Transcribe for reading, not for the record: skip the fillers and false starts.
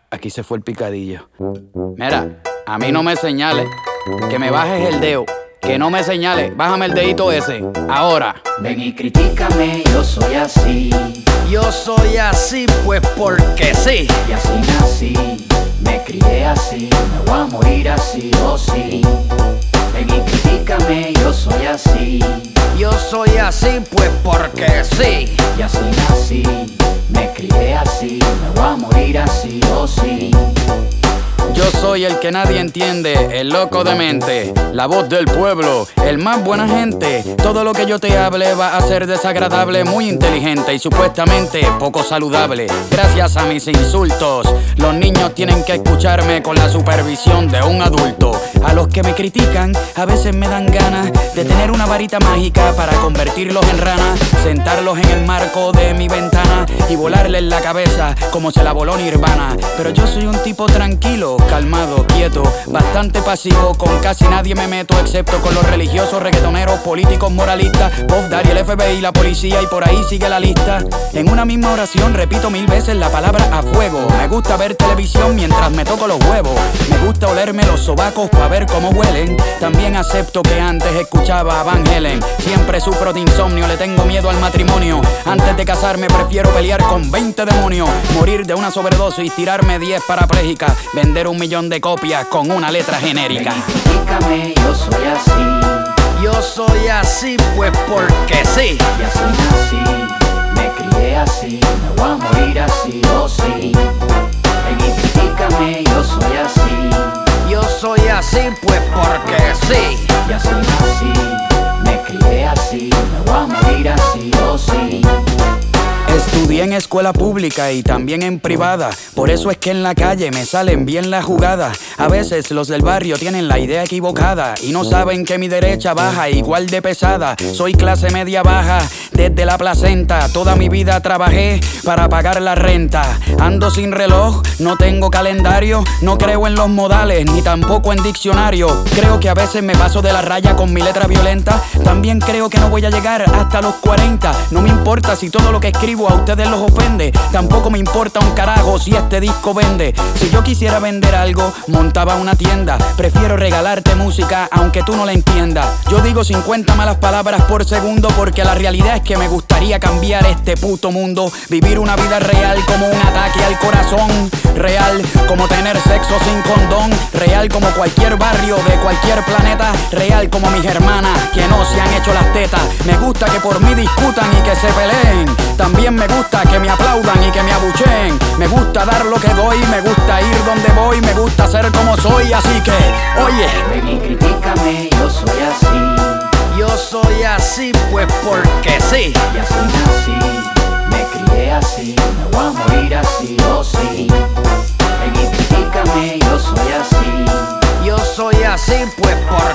Aquí se fue el picadillo. Mira, a mí no me señales, que me bajes el dedo. Que no me señales, bájame el dedito ese, ahora. Ven y critícame, yo soy así. Yo soy así, pues porque sí. Y así nací, me crié así, me voy a morir así o sí. Ven y critícame, yo soy así. Yo soy así, pues porque sí. Y así nací, me crié así, me voy a morir así o sí. Yo soy el que nadie entiende, el loco de mente, la voz del pueblo, el más buena gente. Todo lo que yo te hable va a ser desagradable, muy inteligente y supuestamente poco saludable. Gracias a mis insultos, los niños tienen que escucharme con la supervisión de un adulto. A los que me critican, a veces me dan ganas de tener una varita mágica para convertirlos en ranas, sentarlos en el marco de mi ventana y volarles la cabeza como se la voló Nirvana. Pero yo soy un tipo tranquilo, calmado, quieto, bastante pasivo, con casi nadie me meto excepto con los religiosos, reggaetoneros, políticos, moralistas, Puff Daddy, el FBI, la policía y por ahí sigue la lista. En una misma oración repito 1000 veces la palabra a fuego. Me gusta ver televisión mientras me toco los huevos. Me gusta olerme los sobacos pa' ver cómo huelen. También acepto que antes escuchaba a Van Halen. Siempre sufro de insomnio, le tengo miedo al matrimonio. Antes de casarme prefiero pelear con 20 demonios, morir de una sobredosis, tirarme 10 parapléjicas, vender 1 millón de copias con una letra genérica. Critícame, yo soy así. Yo soy así, pues porque sí. Y así nací, me crié así, me voy a morir así o sí. Ven y critícame, yo soy así. Yo soy así, pues porque sí. Y así nací, me crié así, me voy a morir así o sí. Estudié en escuela pública y también en privada. Por eso es que en la calle me salen bien las jugadas. A veces los del barrio tienen la idea equivocada y no saben que mi derecha baja igual de pesada. Soy clase media baja desde la placenta. Toda mi vida trabajé para pagar la renta. Ando sin reloj, no tengo calendario. No creo en los modales ni tampoco en diccionario. Creo que a veces me paso de la raya con mi letra violenta. También creo que no voy a llegar hasta los 40. No me importa si todo lo que escribo a ustedes los ofende. Tampoco me importa un carajo si este disco vende. Si yo quisiera vender algo, montaba una tienda. Prefiero regalarte música aunque tú no la entiendas. Yo digo 50 malas palabras por segundo porque la realidad es que me gustaría cambiar este puto mundo. Vivir una vida real como un ataque al corazón. Real como tener sexo sin condón. Real como cualquier barrio de cualquier planeta. Real como mis hermanas que no se han hecho las tetas. Me gusta que por mí discutan y que se peleen. También me gusta que me aplaudan y que me abucheen. Me gusta dar lo que doy, me gusta ir donde voy, me gusta ser como soy, así que, oye. Ven y critícame, yo soy así. Yo soy así, pues porque sí. Y así nací, me crié así, me voy a morir así o sí. Ven y critícame, yo soy así. Yo soy así, pues porque